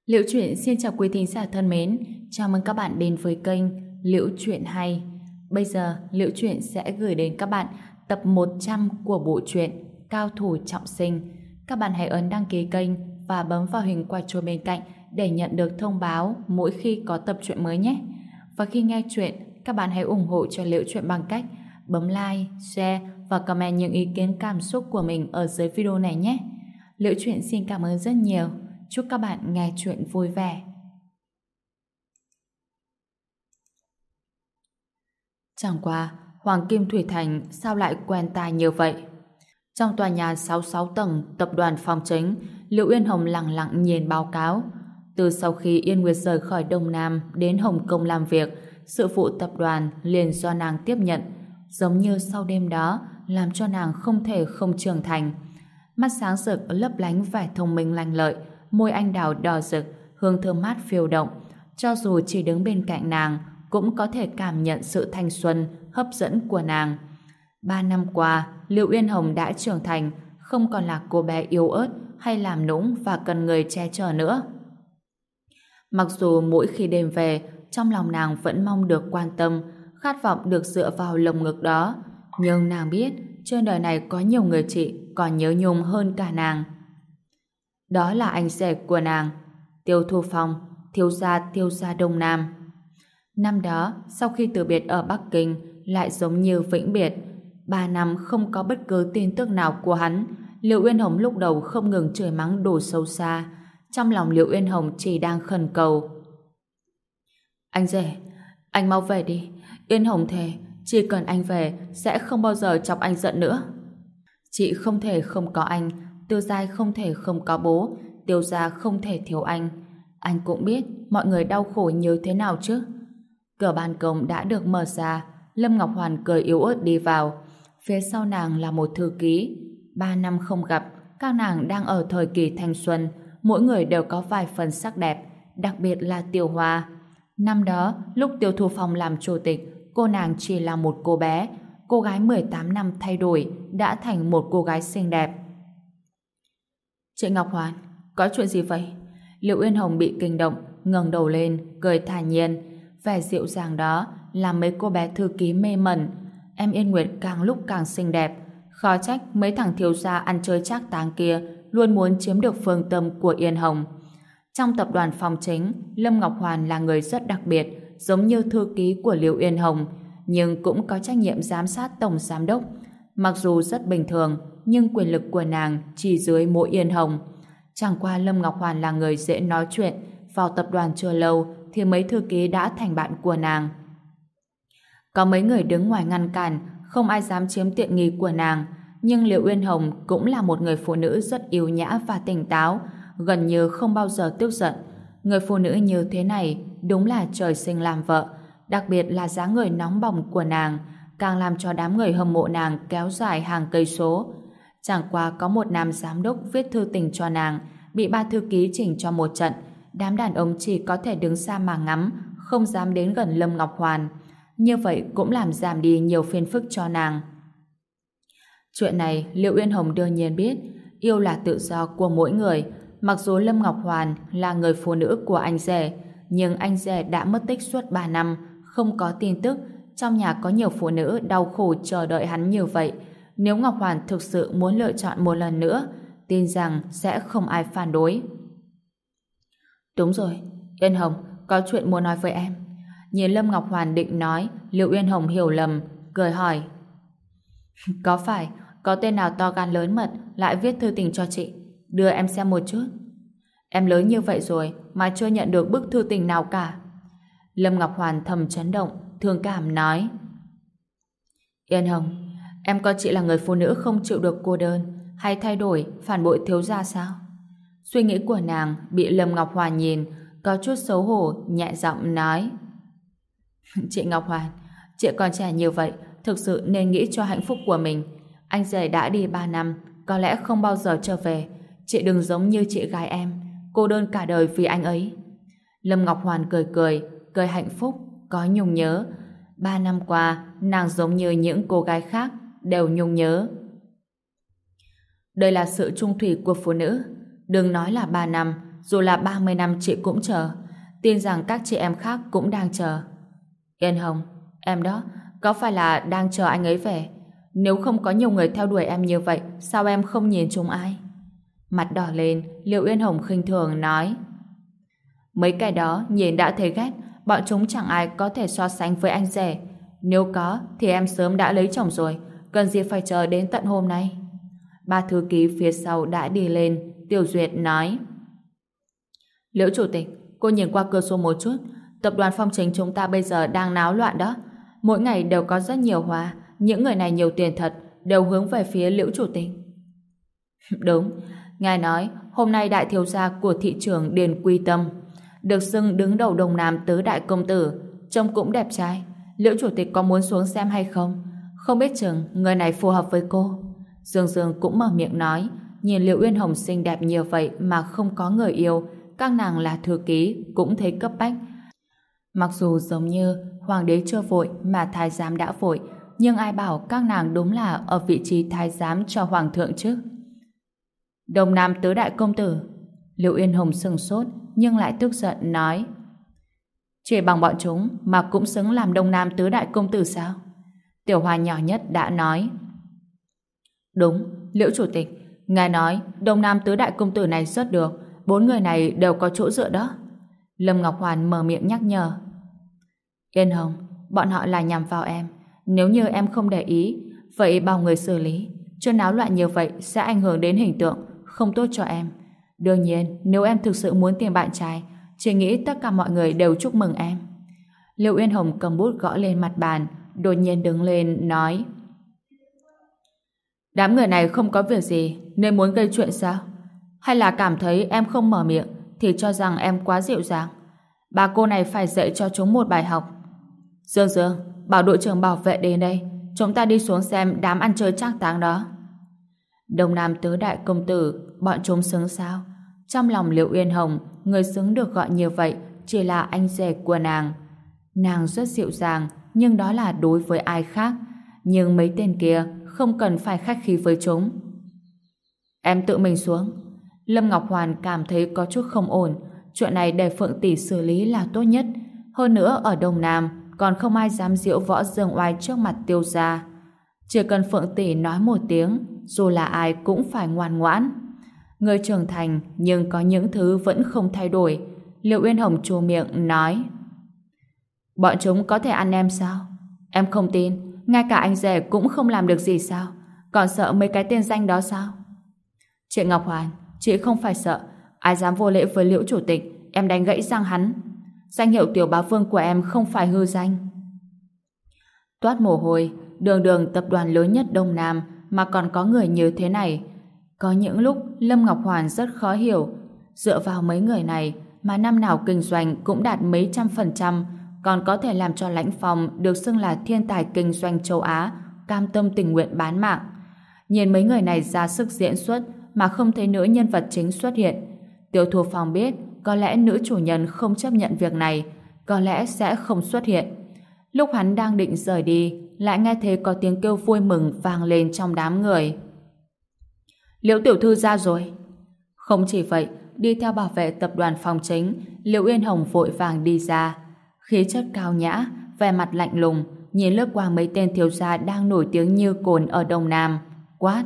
Liễu Chuyện xin chào quý thính giả thân mến, chào mừng các bạn đến với kênh Liễu Chuyện Hay. Bây giờ, Liễu Chuyện sẽ gửi đến các bạn tập 100 của bộ truyện Cao Thủ Trọng Sinh. Các bạn hãy ấn đăng ký kênh và bấm vào hình quả chuông bên cạnh để nhận được thông báo mỗi khi có tập truyện mới nhé. Và khi nghe chuyện, các bạn hãy ủng hộ cho Liễu Chuyện bằng cách bấm like, share và comment những ý kiến cảm xúc của mình ở dưới video này nhé. Liễu Chuyện xin cảm ơn rất nhiều. Chúc các bạn nghe chuyện vui vẻ. Chẳng qua, Hoàng Kim Thủy Thành sao lại quen tai như vậy? Trong tòa nhà 66 tầng tập đoàn Phong Chính, Liễu Uyên Hồng lặng lặng nhìn báo cáo. Từ sau khi Yên Nguyệt rời khỏi Đông Nam đến Hồng Kông làm việc, sự vụ tập đoàn liền do nàng tiếp nhận, giống như sau đêm đó làm cho nàng không thể không trưởng thành. Mắt sáng rực lấp lánh vẻ thông minh lanh lợi, môi anh đào đỏ rực, hương thơm mát phiêu động. Cho dù chỉ đứng bên cạnh nàng, cũng có thể cảm nhận sự thanh xuân, hấp dẫn của nàng. 3 năm qua, Liễu Uyên Hồng đã trưởng thành, không còn là cô bé yếu ớt hay làm nũng và cần người che chở nữa. Mặc dù mỗi khi đêm về, trong lòng nàng vẫn mong được quan tâm, khát vọng được dựa vào lồng ngực đó, nhưng nàng biết trên đời này có nhiều người chị còn nhớ nhung hơn cả nàng. Đó là anh rể của nàng, Tiêu Thu Phong, thiếu gia Đông Nam. Năm đó, sau khi từ biệt ở Bắc Kinh, lại giống như vĩnh biệt. 3 năm không có bất cứ tin tức nào của hắn. Liễu Uyên Hồng lúc đầu không ngừng chửi mắng đồ xấu xa. Trong lòng Liễu Uyên Hồng chỉ đang khẩn cầu: anh rể, anh mau về đi. Uyên Hồng thề, chỉ cần anh về sẽ không bao giờ chọc anh giận nữa. Chị không thể không có anh, Tiêu gia không thể không có bố, Tiêu gia không thể thiếu anh. Anh cũng biết mọi người đau khổ như thế nào chứ. Cửa ban công đã được mở ra, Lâm Ngọc Hoàn cười yếu ớt đi vào. Phía sau nàng là một thư ký. 3 năm không gặp, các nàng đang ở thời kỳ thanh xuân, mỗi người đều có vài phần sắc đẹp, đặc biệt là Tiêu Hoa. Năm đó, lúc Tiêu Thu Phong làm chủ tịch, cô nàng chỉ là một cô bé. Cô gái 18 năm thay đổi, đã thành một cô gái xinh đẹp. Chị Ngọc Hoàn, có chuyện gì vậy? Liễu Uyên Hồng bị kinh động, ngẩng đầu lên, cười thản nhiên. Vẻ dịu dàng đó làm mấy cô bé thư ký mê mẩn. Em Yên Nguyệt càng lúc càng xinh đẹp, khó trách mấy thằng thiếu gia ăn chơi trác táng kia luôn muốn chiếm được phương tâm của Yên Hồng. Trong tập đoàn Phong Chính, Lâm Ngọc Hoàn là người rất đặc biệt, giống như thư ký của Liễu Uyên Hồng, nhưng cũng có trách nhiệm giám sát tổng giám đốc. Mặc dù rất bình thường, nhưng quyền lực của nàng chỉ dưới mỗi Yên Hồng. Chẳng qua Lâm Ngọc Hoàn là người dễ nói chuyện, vào tập đoàn chưa lâu thì mấy thư ký đã thành bạn của nàng. Có mấy người đứng ngoài ngăn cản, không ai dám chiếm tiện nghi của nàng, nhưng Liễu Uyên Hồng cũng là một người phụ nữ rất yêu nhã và tỉnh táo, gần như không bao giờ tức giận. Người phụ nữ như thế này đúng là trời sinh làm vợ, đặc biệt là dáng người nóng bỏng của nàng, càng làm cho đám người hâm mộ nàng kéo dài hàng cây số. Chẳng qua có một nam giám đốc viết thư tình cho nàng, bị 3 thư ký chỉnh cho một trận, đám đàn ông chỉ có thể đứng xa mà ngắm, không dám đến gần Lâm Ngọc Hoàn. Như vậy cũng làm giảm đi nhiều phiền phức cho nàng. Chuyện này Liễu Uyên Hồng đương nhiên biết, yêu là tự do của mỗi người. Mặc dù Lâm Ngọc Hoàn là người phụ nữ của anh rể, nhưng anh rể đã mất tích suốt 3 năm, không có tin tức. Trong nhà có nhiều phụ nữ đau khổ chờ đợi hắn như vậy. Nếu Ngọc Hoàn thực sự muốn lựa chọn một lần nữa, tin rằng sẽ không ai phản đối. Đúng rồi, Uyên Hồng, có chuyện muốn nói với em. Nhìn Lâm Ngọc Hoàn định nói, Liễu Uyên Hồng hiểu lầm, cười hỏi: có phải có tên nào to gan lớn mật lại viết thư tình cho chị? Đưa em xem một chút. Em lớn như vậy rồi mà chưa nhận được bức thư tình nào cả. Lâm Ngọc Hoàn thầm chấn động, thương cảm nói: Yên Hồng, em coi chị là người phụ nữ không chịu được cô đơn, hay thay đổi, phản bội thiếu gia sao? Suy nghĩ của nàng bị Lâm Ngọc Hoàn nhìn, có chút xấu hổ, nhẹ giọng nói: chị Ngọc Hoàn, chị còn trẻ như vậy, thực sự nên nghĩ cho hạnh phúc của mình. Anh rể đã đi 3 năm, có lẽ không bao giờ trở về. Chị đừng giống như chị gái em, cô đơn cả đời vì anh ấy. Lâm Ngọc Hoàn cười hạnh phúc, có nhung nhớ. 3 năm qua, nàng giống như những cô gái khác, đều nhung nhớ. Đây là sự trung thủy của phụ nữ. Đừng nói là 3 năm, dù là 30 năm chị cũng chờ. Tin rằng các chị em khác cũng đang chờ. Yên Hồng, em đó, có phải là đang chờ anh ấy về? Nếu không có nhiều người theo đuổi em như vậy, sao em không nhìn chúng ai? Mặt đỏ lên, Liệu Yên Hồng khinh thường nói: mấy cái đó nhìn đã thấy ghét, bọn chúng chẳng ai có thể so sánh với anh rể. Nếu có, thì em sớm đã lấy chồng rồi, cần gì phải chờ đến tận hôm nay. Ba thư ký phía sau đã đi lên. Tiểu Duyệt nói: Liễu chủ tịch, cô nhìn qua cửa sổ một chút, tập đoàn Phong Chính chúng ta bây giờ đang náo loạn đó. Mỗi ngày đều có rất nhiều hoa, những người này nhiều tiền thật, đều hướng về phía Liễu chủ tịch. Đúng, ngài nói hôm nay đại thiếu gia của thị trường Điền Quy Tâm được xưng đứng đầu Đông Nam tứ đại công tử, trông cũng đẹp trai. Liễu chủ tịch có muốn xuống xem hay không? Không biết chừng người này phù hợp với cô. Dương Dương cũng mở miệng nói, nhìn Liễu Uyên Hồng xinh đẹp như vậy mà không có người yêu, các nàng là thư ký cũng thấy cấp bách. Mặc dù giống như hoàng đế chưa vội mà thái giám đã vội, nhưng ai bảo các nàng đúng là ở vị trí thái giám cho hoàng thượng chứ? Đông Nam tứ đại công tử. Liễu Uyên Hồng sừng sốt nhưng lại tức giận nói: chỉ bằng bọn chúng mà cũng xứng làm Đông Nam tứ đại công tử sao? Tiểu Hoa nhỏ nhất đã nói: đúng, Liễu chủ tịch, ngài nói Đông Nam tứ đại công tử này rất được, 4 người này đều có chỗ dựa đó. Lâm Ngọc Hoàn mở miệng nhắc nhở. Yên Hồng, bọn họ là nhằm vào em. Nếu như em không để ý, vậy bảo người xử lý. Chuyện náo loạn như vậy sẽ ảnh hưởng đến hình tượng, không tốt cho em. Đương nhiên, nếu em thực sự muốn tìm bạn trai, chỉ nghĩ tất cả mọi người đều chúc mừng em. Liễu Uyên Hồng cầm bút gõ lên mặt bàn, đột nhiên đứng lên nói: đám người này không có việc gì nên muốn gây chuyện sao? Hay là cảm thấy em không mở miệng thì cho rằng em quá dịu dàng? Bà cô này phải dạy cho chúng một bài học. Dương Dương, bảo đội trưởng bảo vệ đến đây, chúng ta đi xuống xem đám ăn chơi trác táng đó. Đông Nam tứ đại công tử, bọn chúng xứng sao? Trong lòng Liễu Uyên Hồng, người xứng được gọi như vậy chỉ là anh rể của nàng. Nàng rất dịu dàng, nhưng đó là đối với ai khác. Nhưng mấy tên kia không cần phải khách khí với chúng. Em tự mình xuống. Lâm Ngọc Hoàn cảm thấy có chút không ổn. Chuyện này để Phượng tỷ xử lý là tốt nhất. Hơn nữa ở Đông Nam còn không ai dám diễu võ dương oai trước mặt Tiêu gia. Chỉ cần Phượng tỷ nói một tiếng, dù là ai cũng phải ngoan ngoãn. Người trưởng thành nhưng có những thứ vẫn không thay đổi. Liễu Uyên Hồng chua miệng nói: bọn chúng có thể ăn em sao? Em không tin, ngay cả anh rể cũng không làm được gì sao? Còn sợ mấy cái tên danh đó sao? Chị Ngọc Hoàn, chị không phải sợ. Ai dám vô lễ với Liễu chủ tịch, em đánh gãy răng hắn. Danh hiệu tiểu bá vương của em không phải hư danh. Toát mồ hôi, đường đường tập đoàn lớn nhất Đông Nam mà còn có người như thế này. Có những lúc Lâm Ngọc Hoàn rất khó hiểu. Dựa vào mấy người này mà năm nào kinh doanh cũng đạt mấy trăm%, còn có thể làm cho Lãnh Phong được xưng là thiên tài kinh doanh châu Á, cam tâm tình nguyện bán mạng. Nhìn mấy người này ra sức diễn xuất mà không thấy nữ nhân vật chính xuất hiện. Tiêu Thu Phong biết có lẽ nữ chủ nhân không chấp nhận việc này, có lẽ sẽ không xuất hiện. Lúc hắn đang định rời đi, lại nghe thấy có tiếng kêu vui mừng vang lên trong đám người. Liễu tiểu thư ra rồi. Không chỉ vậy, đi theo bảo vệ tập đoàn Phong Chính, Liễu Uyên Hồng vội vàng đi ra. Khí chất cao nhã, vẻ mặt lạnh lùng, nhìn lướt qua mấy tên thiếu gia đang nổi tiếng như cồn ở Đông Nam, quát: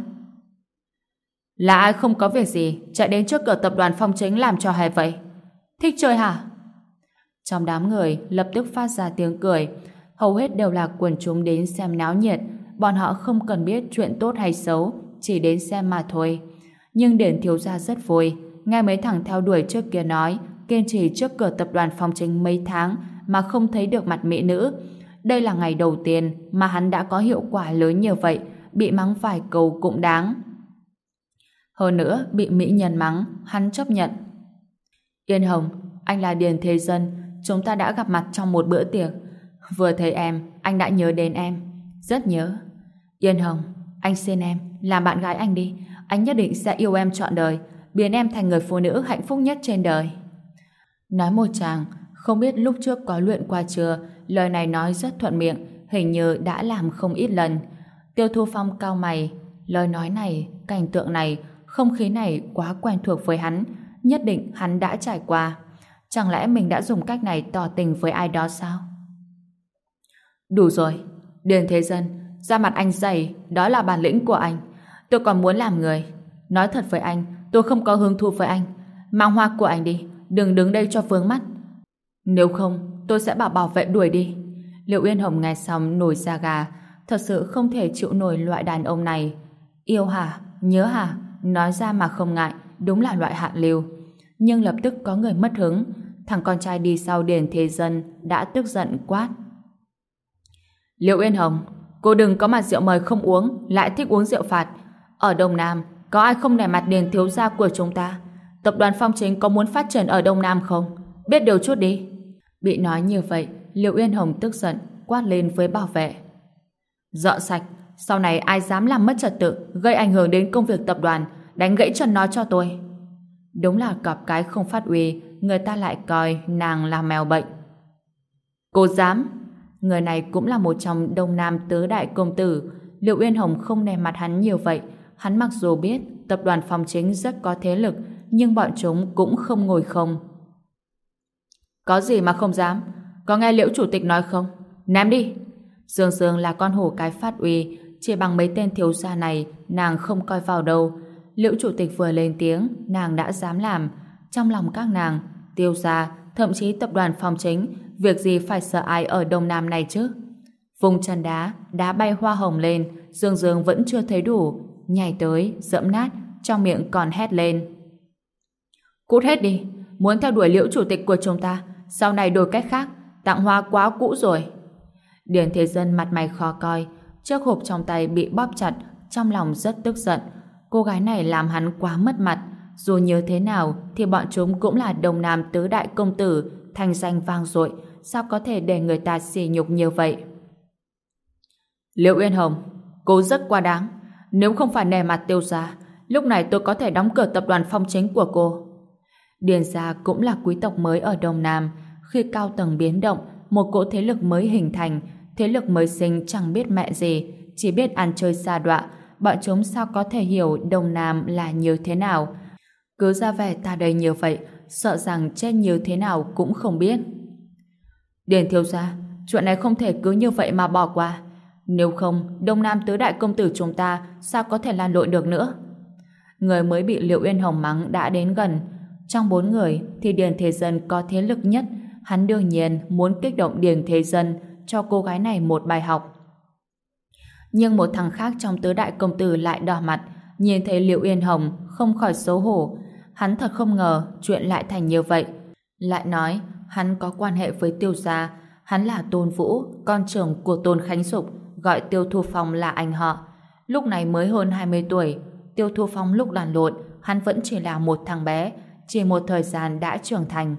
là ai không có việc gì chạy đến trước cửa tập đoàn Phong Chính làm trò hề vậy? Thích chơi hả? Trong đám người lập tức phát ra tiếng cười. Hầu hết đều là quần chúng đến xem náo nhiệt. Bọn họ không cần biết chuyện tốt hay xấu, chỉ đến xem mà thôi. Nhưng Điển thiếu gia rất vui, nghe mấy thằng theo đuổi trước kia nói kiên trì trước cửa tập đoàn Phong Chính mấy tháng mà không thấy được mặt mỹ nữ. Đây là ngày đầu tiên mà hắn đã có hiệu quả lớn như vậy, bị mắng vài câu cũng đáng. Hơn nữa, bị mỹ nhân mắng, hắn chấp nhận. Yên Hồng, anh là Điền Thế Dân, chúng ta đã gặp mặt trong một bữa tiệc. Vừa thấy em, anh đã nhớ đến em. Rất nhớ. Yên Hồng, anh xin em, làm bạn gái anh đi. Anh nhất định sẽ yêu em trọn đời, biến em thành người phụ nữ hạnh phúc nhất trên đời. Nói một chàng, không biết lúc trước có luyện qua chưa, lời này nói rất thuận miệng, hình như đã làm không ít lần. Tiêu Thu Phong cau mày, lời nói này, cảnh tượng này, không khí này quá quen thuộc với hắn, nhất định hắn đã trải qua. Chẳng lẽ mình đã dùng cách này tỏ tình với ai đó sao? Đủ rồi, Điền Thế Dân, da mặt anh dày, đó là bản lĩnh của anh. Tôi còn muốn làm người. Nói thật với anh, tôi không có hứng thú với anh. Mang hoa của anh đi, đừng đứng đây cho vướng mắt. Nếu không, tôi sẽ bảo bảo vệ đuổi đi. Liệu Uyên Hồng nghe xong nổi da gà, thật sự không thể chịu nổi loại đàn ông này. Yêu hả? Nhớ hả? Nói ra mà không ngại, đúng là loại hạ lưu. Nhưng lập tức có người mất hứng. Thằng con trai đi sau Điền Thế Dân đã tức giận quát. Liệu Uyên Hồng, cô đừng có mặt rượu mời không uống, lại thích uống rượu phạt. Ở Đông Nam, có ai không nể mặt Điền thiếu gia của chúng ta? Tập đoàn Phong Chính có muốn phát triển ở Đông Nam không? Biết điều chút đi. Bị nói như vậy, Liệu Uyên Hồng tức giận, quát lên với bảo vệ. Dọn sạch, sau này ai dám làm mất trật tự, gây ảnh hưởng đến công việc tập đoàn, đánh gãy chân nó cho tôi. Đúng là cọp cái không phát uy, người ta lại coi nàng là mèo bệnh. Cô dám? Người này cũng là một trong Đông Nam tứ đại công tử. Liệu Uyên Hồng không nề mặt hắn nhiều vậy. Hắn mặc dù biết tập đoàn Phong Chính rất có thế lực, nhưng bọn chúng cũng không ngồi không. Có gì mà không dám? Có nghe Liễu chủ tịch nói không? Ném đi! Dương Dương là con hổ cái phát uy, chỉ bằng mấy tên thiếu gia này nàng không coi vào đâu. Liễu chủ tịch vừa lên tiếng, nàng đã dám làm. Trong lòng các nàng, Tiêu gia, thậm chí tập đoàn Phong Chính, việc gì phải sợ ai ở Đông Nam này chứ? Vùng chân đá bay hoa hồng lên, Dương Dương vẫn chưa thấy đủ, nhảy tới, dẫm nát, trong miệng còn hét lên. Cút hết đi, muốn theo đuổi Liễu chủ tịch của chúng ta, sau này đổi cách khác, tặng hoa quá cũ rồi. Điền Thế Dân mặt mày khó coi, chiếc hộp trong tay bị bóp chặt, trong lòng rất tức giận. Cô gái này làm hắn quá mất mặt, dù như thế nào thì bọn chúng cũng là Đông Nam tứ đại công tử, thành danh vang dội, sao có thể để người ta sỉ nhục như vậy? Liễu Uyên Hồng, cô rất quá đáng. Nếu không phải nể mặt Tiêu gia, lúc này tôi có thể đóng cửa tập đoàn Phong Chính của cô. Điền gia cũng là quý tộc mới ở Đông Nam. Khi cao tầng biến động, một cỗ thế lực mới hình thành, thế lực mới sinh chẳng biết mẹ gì, chỉ biết ăn chơi sa đọa. Bọn chúng sao có thể hiểu Đông Nam là như thế nào? Cứ ra vẻ ta đây như vậy, sợ rằng chết như thế nào cũng không biết. Điền thiếu gia, chuyện này không thể cứ như vậy mà bỏ qua. Nếu không, Đông Nam tứ đại công tử chúng ta sao có thể lan lộn được nữa? Người mới bị Liệu Uyên Hồng mắng đã đến gần. Trong 4 người thì Điền Thế Dân có thế lực nhất. Hắn đương nhiên muốn kích động Điền Thế Dân cho cô gái này một bài học. Nhưng một thằng khác trong tứ đại công tử lại đỏ mặt, nhìn thấy Liệu Uyên Hồng không khỏi xấu hổ. Hắn thật không ngờ chuyện lại thành như vậy. Lại nói hắn có quan hệ với Tiêu gia. Hắn là Tôn Vũ, con trưởng của Tôn Khánh Dục, gọi Tiêu Thu Phong là anh họ. Lúc này mới hơn 20 tuổi. Tiêu Thu Phong lúc đàn lộn, hắn vẫn chỉ là một thằng bé, chỉ một thời gian đã trưởng thành.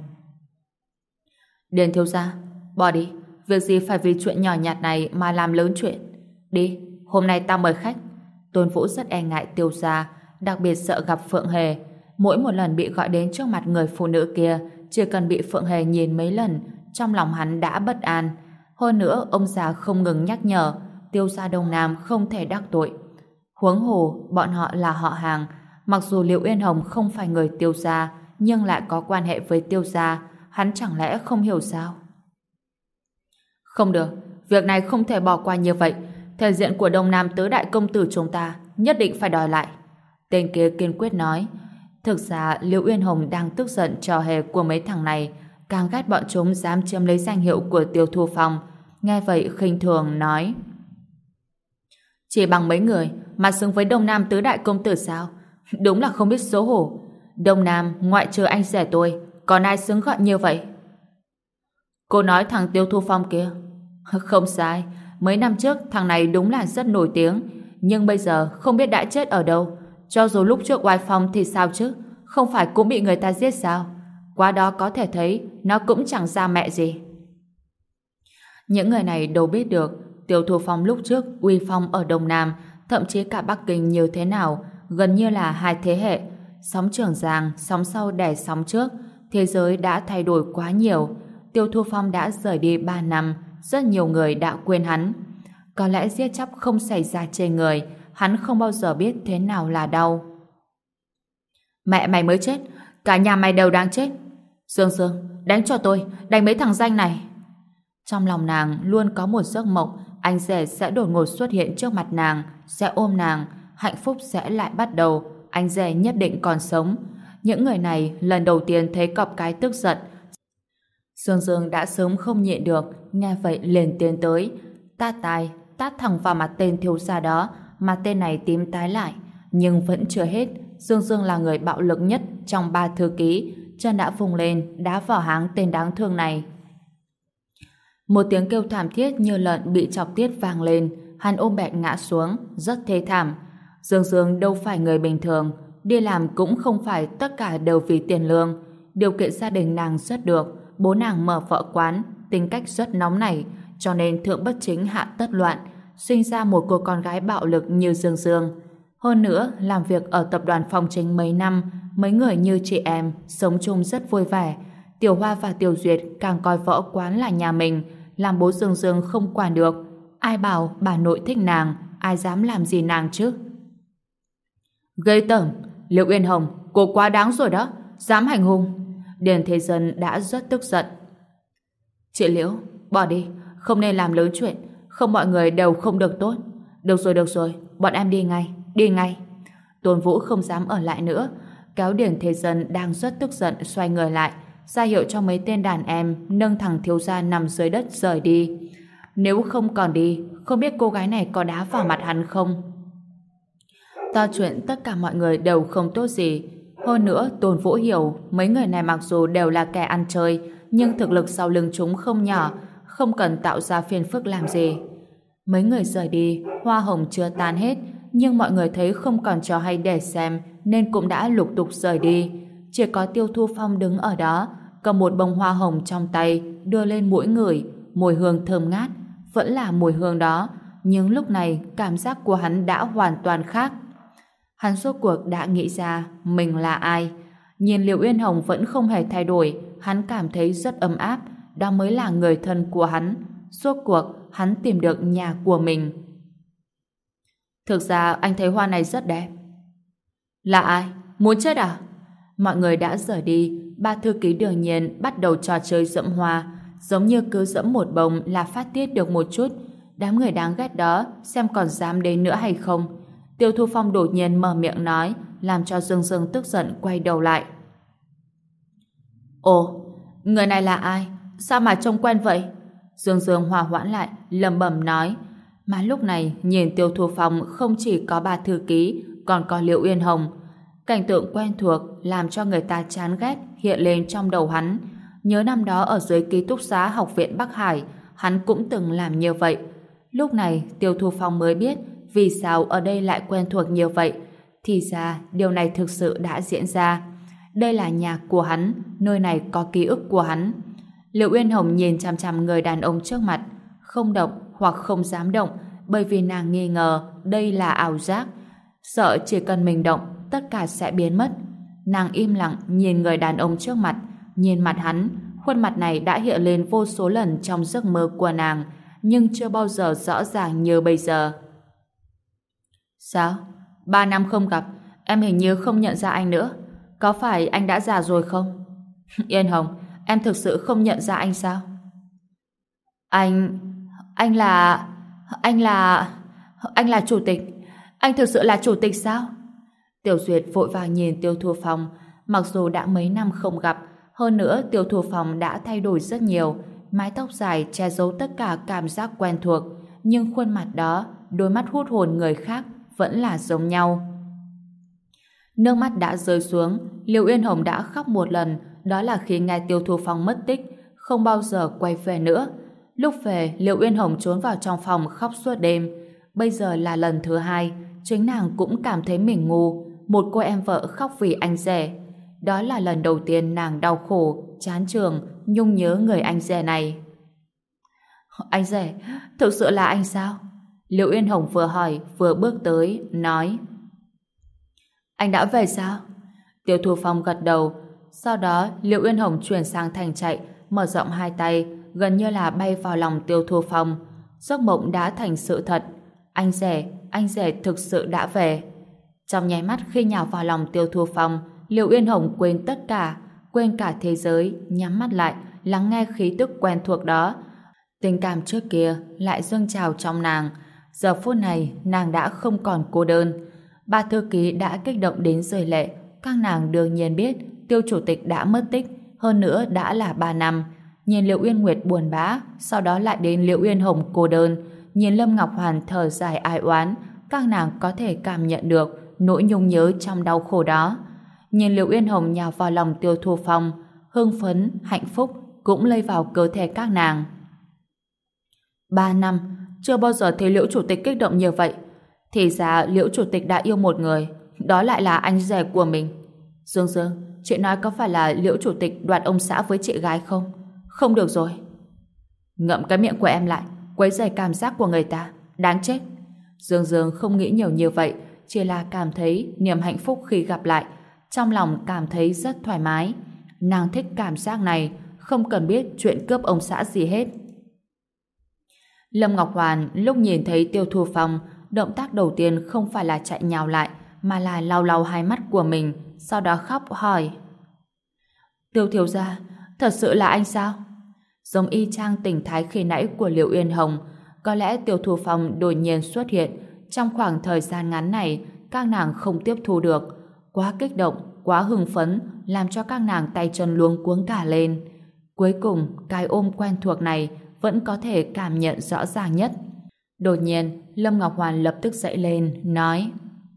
Điền thiếu gia, bỏ đi, việc gì phải vì chuyện nhỏ nhặt này mà làm lớn chuyện. Đi, hôm nay tao mời khách. Tôn Vũ rất e ngại Tiêu gia, đặc biệt sợ gặp Phượng Hề. Mỗi một lần bị gọi đến trước mặt người phụ nữ kia, chỉ cần bị Phượng Hề nhìn mấy lần, trong lòng hắn đã bất an. Hơn nữa, ông già không ngừng nhắc nhở, Tiêu gia Đông Nam không thể đắc tội. Huống hồ, bọn họ là họ hàng. Mặc dù Liệu Uyên Hồng không phải người Tiêu gia, nhưng lại có quan hệ với Tiêu gia, hắn chẳng lẽ không hiểu sao? Không được, việc này không thể bỏ qua như vậy. Thể diện của Đông Nam tứ đại công tử chúng ta nhất định phải đòi lại. Tên kia kiên quyết nói. Thực ra Liệu Uyên Hồng đang tức giận trò hề của mấy thằng này, càng ghét bọn chúng dám chiếm lấy danh hiệu của Tiêu Thu Phong. Nghe vậy khinh thường nói: chỉ bằng mấy người mà xứng với Đông Nam tứ đại công tử sao? Đúng là không biết xấu hổ. Đông Nam ngoại trừ anh rể tôi, còn ai xứng gọi như vậy? Cô nói thằng Tiêu Thu Phong kia. Không sai, mấy năm trước thằng này đúng là rất nổi tiếng, nhưng bây giờ không biết đã chết ở đâu. Cho dù lúc trước oai phong thì sao chứ, không phải cũng bị người ta giết sao? Qua đó có thể thấy nó cũng chẳng ra mẹ gì. Những người này đâu biết được Tiêu Thu Phong lúc trước uy phong ở Đông Nam, thậm chí cả Bắc Kinh như thế nào, gần như là hai thế hệ. Sóng Trường Giang, sóng sau đè sóng trước, thế giới đã thay đổi quá nhiều. Tiêu Thu Phong đã rời đi 3 năm, rất nhiều người đã quên hắn. Có lẽ giết chóc không xảy ra trên người, hắn không bao giờ biết thế nào là đau. Mẹ mày mới chết, Cả nhà mày đều đáng chết. Dương Dương, đánh cho tôi, đánh mấy thằng danh này. Trong lòng nàng luôn có một giấc mộng anh rể sẽ đột ngột xuất hiện trước mặt nàng, sẽ ôm nàng, hạnh phúc sẽ lại bắt đầu, anh rể nhất định còn sống. Những người này lần đầu tiên thấy cọp cái tức giận. Dương Dương đã sớm không nhịn được, nghe vậy liền tiến tới, tát thẳng vào mặt tên thiếu gia đó, mà tên này tím tái lại. Nhưng vẫn chưa hết, Dương Dương là người bạo lực nhất trong ba thư ký, chân đã vùng lên, đá vào háng tên đáng thương này. Một tiếng kêu thảm thiết như lợn bị chọc tiết vang lên, hắn ôm bẹp ngã xuống, rất thê thảm. Dương Dương đâu phải người bình thường, đi làm cũng không phải tất cả đều vì tiền lương. Điều kiện gia đình nàng rất được, bố nàng mở võ quán, tính cách rất nóng nảy, cho nên thượng bất chính hạ tất loạn, sinh ra một cô con gái bạo lực như Dương Dương. Hơn nữa, làm việc ở tập đoàn Phong Chính mấy năm, mấy người như chị em, sống chung rất vui vẻ. Tiểu Hoa và Tiểu Duyệt càng coi võ quán là nhà mình, làm bố Dương Dương không quản được. Ai bảo bà nội thích nàng, ai dám làm gì nàng chứ? Ghê tởm, Liệu Uyên Hồng, cô quá đáng rồi đó, dám hành hung. Điền Thế Dân đã rất tức giận. Chị Liễu, bỏ đi, không nên làm lớn chuyện, không mọi người đều không được tốt. Được rồi, bọn em đi ngay. Tôn Vũ không dám ở lại nữa, kéo Điền Thế Dân đang rất tức giận xoay người lại, ra hiệu cho mấy tên đàn em nâng thằng thiếu gia nằm dưới đất rời đi. Nếu không còn đi, không biết cô gái này có đá vào mặt hắn không? To chuyện tất cả mọi người đều không tốt gì. Hơn nữa, Tôn Vũ hiểu mấy người này mặc dù đều là kẻ ăn chơi, nhưng thực lực sau lưng chúng không nhỏ, không cần tạo ra phiền phức làm gì. Mấy người rời đi, hoa hồng chưa tan hết, nhưng mọi người thấy không còn trò hay để xem nên cũng đã lục tục rời đi. Chỉ có Tiêu Thu Phong đứng ở đó, cầm một bông hoa hồng trong tay, đưa lên mũi ngửi, mùi hương thơm ngát, vẫn là mùi hương đó, nhưng lúc này cảm giác của hắn đã hoàn toàn khác. Hắn rốt cuộc đã nghĩ ra mình là ai. Nhìn Liệu Uyên Hồng vẫn không hề thay đổi, hắn cảm thấy rất ấm áp, đó mới là người thân của hắn. Rốt cuộc hắn tìm được nhà của mình. Thực ra anh thấy hoa này rất đẹp. Là ai? Muốn chết à? Mọi người đã rời đi, ba thư ký đương nhiên bắt đầu trò chơi dẫm hoa, giống như cứ dẫm một bông là phát tiết được một chút. Đám người đáng ghét đó xem còn dám đến nữa hay không. Tiêu Thu Phong đột nhiên mở miệng nói, làm cho Dương Dương tức giận quay đầu lại. Ồ, người này là ai? Sao mà trông quen vậy? Dương Dương hòa hoãn lại, lẩm bẩm nói. Mà lúc này nhìn Tiêu Thu Phong không chỉ có ba thư ký, còn có Liệu Uyên Hồng. Cảnh tượng quen thuộc làm cho người ta chán ghét hiện lên trong đầu hắn. Nhớ năm đó ở dưới ký túc xá học viện Bắc Hải, hắn cũng từng làm như vậy. Lúc này Tiêu Thu Phong mới biết vì sao ở đây lại quen thuộc như vậy. Thì ra điều này thực sự đã diễn ra. Đây là nhà của hắn, nơi này có ký ức của hắn. Liệu Uyên Hồng nhìn chằm chằm người đàn ông trước mặt, không động hoặc không dám động, bởi vì nàng nghi ngờ đây là ảo giác, sợ chỉ cần mình động tất cả sẽ biến mất. Nàng im lặng nhìn người đàn ông trước mặt, nhìn mặt hắn. Khuôn mặt này đã hiện lên vô số lần trong giấc mơ của nàng, nhưng chưa bao giờ rõ ràng như bây giờ. Sao? 3 năm không gặp, em hình như không nhận ra anh nữa. Có phải anh đã già rồi không? Yên Hồng, em thực sự không nhận ra anh sao? Anh là chủ tịch. Anh thực sự là chủ tịch sao? Tiểu Duyệt vội vàng nhìn Tiêu Thu Phong. Mặc dù đã mấy năm không gặp, hơn nữa Tiêu Thu Phong đã thay đổi rất nhiều, mái tóc dài che giấu tất cả cảm giác quen thuộc, nhưng khuôn mặt đó, đôi mắt hút hồn người khác vẫn là giống nhau. Nước mắt đã rơi xuống, Liệu Uyên Hồng đã khóc một lần, đó là khi nghe Tiêu Thu Phong mất tích, không bao giờ quay về nữa. Lúc về, Liệu Uyên Hồng trốn vào trong phòng khóc suốt đêm. Bây giờ là lần thứ hai, chính nàng cũng cảm thấy mình ngu, một cô em vợ khóc vì anh rể. Đó là lần đầu tiên nàng đau khổ, chán trường, nhung nhớ người anh rể này. Anh rể, thực sự là anh sao? Liệu Uyên Hồng vừa hỏi, vừa bước tới, nói. Anh đã về sao? Tiêu Thu Phong gật đầu. Sau đó, Liệu Uyên Hồng chuyển sang thành chạy, mở rộng hai tay, gần như là bay vào lòng Tiêu Thu Phong. Giấc mộng đã thành sự thật. Anh rể thực sự đã về. Trong nháy mắt khi nhào vào lòng Tiêu Thu Phong, Liệu Yên Hồng quên tất cả, quên cả thế giới, nhắm mắt lại, lắng nghe khí tức quen thuộc đó. Tình cảm trước kia lại dâng trào trong nàng. Giờ phút này, nàng đã không còn cô đơn. Ba thư ký đã kích động đến rơi lệ. Các nàng đương nhiên biết Tiêu chủ tịch đã mất tích, hơn nữa đã là 3 năm. Nhìn Liệu Uyên Nguyệt buồn bã, sau đó lại đến Liệu Uyên Hồng cô đơn. Nhìn Lâm Ngọc Hoàn thở dài ai oán, các nàng có thể cảm nhận được nỗi nhung nhớ trong đau khổ đó. Nhìn Liệu Uyên Hồng nhào vào lòng Tiêu Thu Phong, hưng phấn, hạnh phúc cũng lây vào cơ thể các nàng. 3 năm, chưa bao giờ thấy Liễu chủ tịch kích động như vậy. Thì ra Liễu chủ tịch đã yêu một người, đó lại là anh rể của mình. Dương Dương, chị nói có phải là Liễu chủ tịch đoạt ông xã với chị gái không? Không được rồi. Ngậm cái miệng của em lại, quấy rầy cảm giác của người ta, đáng chết. Dương Dương không nghĩ nhiều như vậy, chỉ là cảm thấy niềm hạnh phúc khi gặp lại, trong lòng cảm thấy rất thoải mái. Nàng thích cảm giác này, không cần biết chuyện cướp ông xã gì hết. Lâm Ngọc Hoàn lúc nhìn thấy Tiêu Thu Phong, động tác đầu tiên không phải là chạy nhào lại, mà là lau lau hai mắt của mình, sau đó khóc hỏi: Tiêu thiếu gia, thật sự là anh sao? Giống y chang tình thái khi nãy của Liệu Uyên Hồng. Có lẽ Tiêu Thu Phong đột nhiên xuất hiện trong khoảng thời gian ngắn này, các nàng không tiếp thu được, quá kích động, quá hưng phấn, làm cho các nàng tay chân luống cuống cả lên. Cuối cùng, cái ôm quen thuộc này vẫn có thể cảm nhận rõ ràng nhất. Đột nhiên, Lâm Ngọc Hoàn lập tức dậy lên, nói: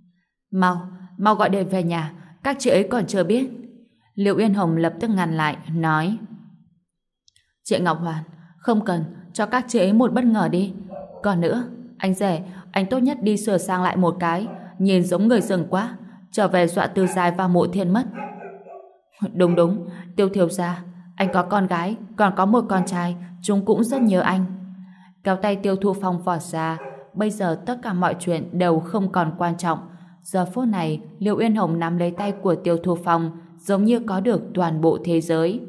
Mau gọi điện về nhà, các chị ấy còn chưa biết. Liệu Uyên Hồng lập tức ngăn lại, nói: Chị Ngọc Hoàn, không cần, cho các chị ấy một bất ngờ đi. Còn nữa, anh rể, anh tốt nhất đi sửa sang lại một cái, nhìn giống người rừng quá, trở về dọa Tư Giai và Mộ Thiên mất. Đúng, Tiêu thiếu gia, anh có con gái, còn có một con trai, chúng cũng rất nhớ anh. Kéo tay Tiêu Thu Phong vọt ra, bây giờ tất cả mọi chuyện đều không còn quan trọng. Giờ phút này, Liệu Uyên Hồng nắm lấy tay của Tiêu Thu Phong, giống như có được toàn bộ thế giới.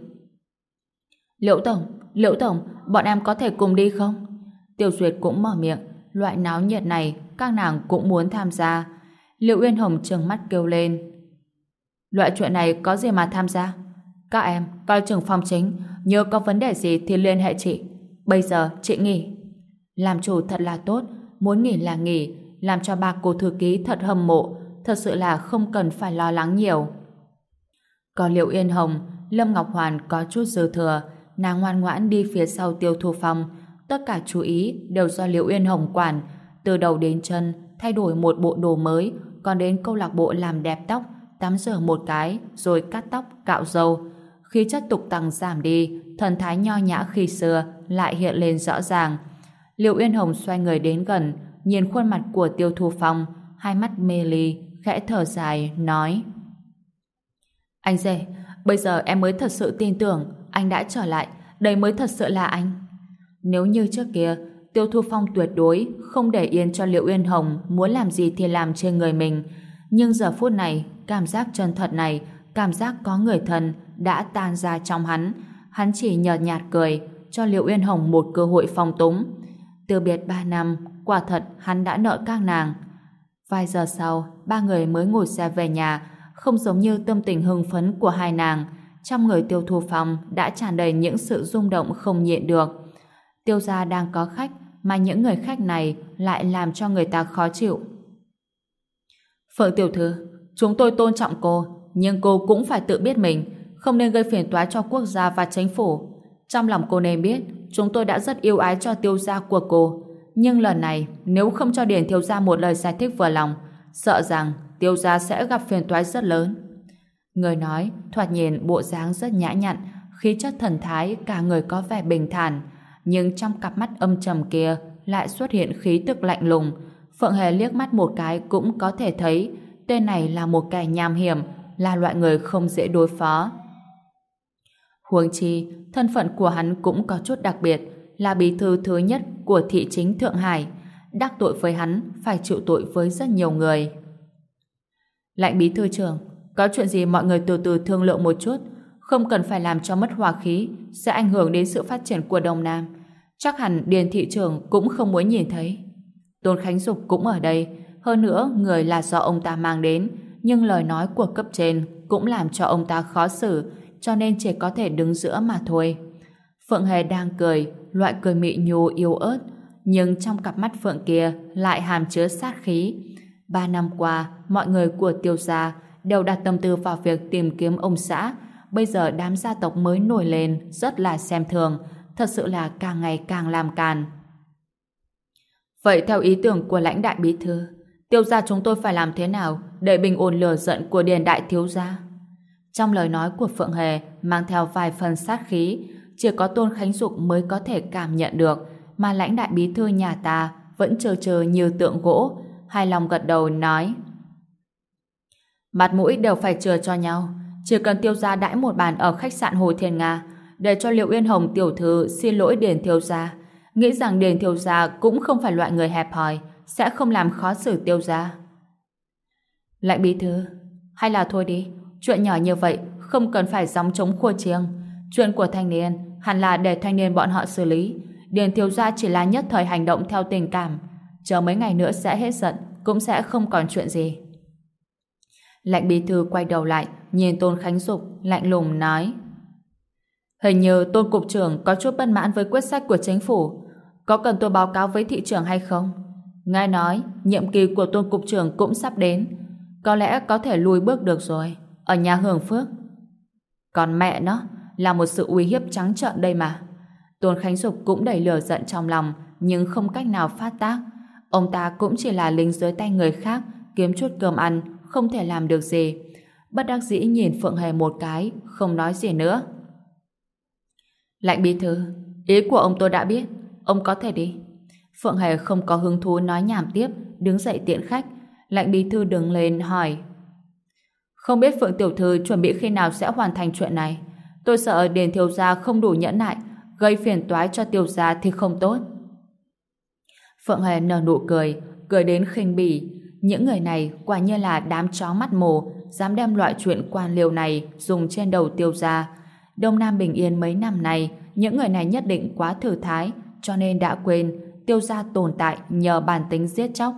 Liễu Tổng, bọn em có thể cùng đi không? Tiêu Duyệt cũng mở miệng, loại náo nhiệt này các nàng cũng muốn tham gia. Liệu Uyên Hồng trừng mắt kêu lên: Loại chuyện này có gì mà tham gia? Các em coi chừng Phong chính, nhớ có vấn đề gì thì liên hệ chị. Bây giờ chị nghỉ. Làm chủ thật là tốt, muốn nghỉ là nghỉ, làm cho ba cô thư ký thật hâm mộ, thật sự là không cần phải lo lắng nhiều. Còn Liệu Yên Hồng, Lâm Ngọc Hoàn có chút dư thừa, nàng ngoan ngoãn đi phía sau Tiêu Thu Phong, tất cả chú ý đều do Liệu Yên Hồng quản, từ đầu đến chân thay đổi một bộ đồ mới, còn đến câu lạc bộ làm đẹp tóc, tắm rửa một cái, rồi cắt tóc, cạo râu. Khí chất tục tằng giảm đi, thần thái nho nhã khi xưa lại hiện lên rõ ràng. Liệu Yên Hồng xoay người đến gần, nhìn khuôn mặt của Tiêu Thu Phong, hai mắt mê ly, khẽ thở dài, nói: Anh rể, bây giờ em mới thật sự tin tưởng anh đã trở lại, đây mới thật sự là anh. Nếu như trước kia, Tiêu Thu Phong tuyệt đối không để yên cho Liệu Yên Hồng muốn làm gì thì làm trên người mình. Nhưng giờ phút này, cảm giác chân thật này, cảm giác có người thân đã tan ra trong hắn. Hắn chỉ nhợt nhạt cười, cho Liệu Yên Hồng một cơ hội phong túng. Từ biệt 3 năm, quả thật hắn đã nợ các nàng. Vài giờ sau, ba người mới ngồi xe về nhà, không giống như tâm tình hưng phấn của hai nàng. Trong người Tiêu Thu Phong đã tràn đầy những sự rung động không nhịn được. Tiêu gia đang có khách, mà những người khách này lại làm cho người ta khó chịu. Phượng tiểu thư, chúng tôi tôn trọng cô, nhưng cô cũng phải tự biết mình, không nên gây phiền toái cho quốc gia và chính phủ. Trong lòng cô nên biết, chúng tôi đã rất yêu ái cho Tiêu gia của cô, nhưng lần này nếu không cho Điền thiếu gia một lời giải thích vừa lòng, sợ rằng Tiêu gia sẽ gặp phiền toái rất lớn. Người nói thoạt nhìn bộ dáng rất nhã nhặn, khí chất thần thái cả người có vẻ bình thản, nhưng trong cặp mắt âm trầm kia lại xuất hiện khí tức lạnh lùng. Phượng Hề liếc mắt một cái cũng có thể thấy tên này là một kẻ nham hiểm, là loại người không dễ đối phó. Huống chi, thân phận của hắn cũng có chút đặc biệt, là bí thư thứ nhất của thị chính Thượng Hải. Đắc tội với hắn phải chịu tội với rất nhiều người. Lãnh bí thư trưởng, có chuyện gì mọi người từ từ thương lượng một chút, không cần phải làm cho mất hòa khí, sẽ ảnh hưởng đến sự phát triển của Đông Nam. Chắc hẳn Điền thị trưởng cũng không muốn nhìn thấy. Tôn Khánh Dục cũng ở đây, hơn nữa người là do ông ta mang đến, nhưng lời nói của cấp trên cũng làm cho ông ta khó xử, cho nên chỉ có thể đứng giữa mà thôi. Phượng Hề đang cười, loại cười mị nhu yếu ớt, nhưng trong cặp mắt Phượng kia lại hàm chứa sát khí. 3 năm qua, mọi người của Tiêu gia đều đặt tâm tư vào việc tìm kiếm ông xã. Bây giờ đám gia tộc mới nổi lên rất là xem thường, thật sự là càng ngày càng làm càn. Vậy theo ý tưởng của lãnh đại bí thư, Tiêu gia chúng tôi phải làm thế nào để bình ổn lửa giận của Điền đại thiếu gia? Trong lời nói của Phượng Hề mang theo vài phần sát khí, chỉ có Tôn Khánh Dục mới có thể cảm nhận được, mà lãnh đại bí thư nhà ta vẫn trơ trơ như tượng gỗ, hài lòng gật đầu nói: mặt mũi đều phải chừa cho nhau, chỉ cần Tiêu gia đãi một bàn ở khách sạn Hồ Thiên Nga, để cho Liệu Uyên Hồng tiểu thư xin lỗi Điền thiếu gia, nghĩ rằng Điền thiếu gia cũng không phải loại người hẹp hòi, sẽ không làm khó xử Tiêu gia. Lãnh bí thư, hay là thôi đi, chuyện nhỏ như vậy không cần phải gióng trống khua chiêng, chuyện của thanh niên hẳn là để thanh niên bọn họ xử lý. Điền thiếu gia chỉ là nhất thời hành động theo tình cảm, chờ mấy ngày nữa sẽ hết giận, cũng sẽ không còn chuyện gì. Lãnh bí thư quay đầu lại nhìn Tôn Khánh Dục, lạnh lùng nói: hình như Tôn cục trưởng có chút bất mãn với quyết sách của chính phủ, có cần tôi báo cáo với thị trưởng hay không? Nghe nói nhiệm kỳ của Tôn cục trưởng cũng sắp đến, có lẽ có thể lùi bước được rồi. Ở nhà Hưởng Phước, còn mẹ nó là một sự uy hiếp trắng trợn đây mà. Tôn Khánh Dục cũng đầy lửa giận trong lòng, nhưng không cách nào phát tác. Ông ta cũng chỉ là lính dưới tay người khác, kiếm chút cơm ăn, không thể làm được gì. Bất đắc dĩ nhìn Phượng Hề một cái, không nói gì nữa. Lãnh bí thư, ý của ông tôi đã biết, ông có thể đi. Phượng Hề không có hứng thú nói nhảm tiếp, đứng dậy tiễn khách. Lãnh bí thư đứng lên hỏi: không biết Phượng tiểu thư chuẩn bị khi nào sẽ hoàn thành chuyện này? Tôi sợ Điền thiếu gia không đủ nhẫn nại, gây phiền toái cho Tiêu gia thì không tốt. Phượng Hề nở nụ cười, cười đến khinh bỉ. Những người này quả như là đám chó mắt mù, dám đem loại chuyện quan liêu này dùng trên đầu Tiêu gia. Đông Nam bình yên mấy năm nay, những người này nhất định quá thử thái, cho nên đã quên Tiêu gia tồn tại nhờ bản tính giết chóc.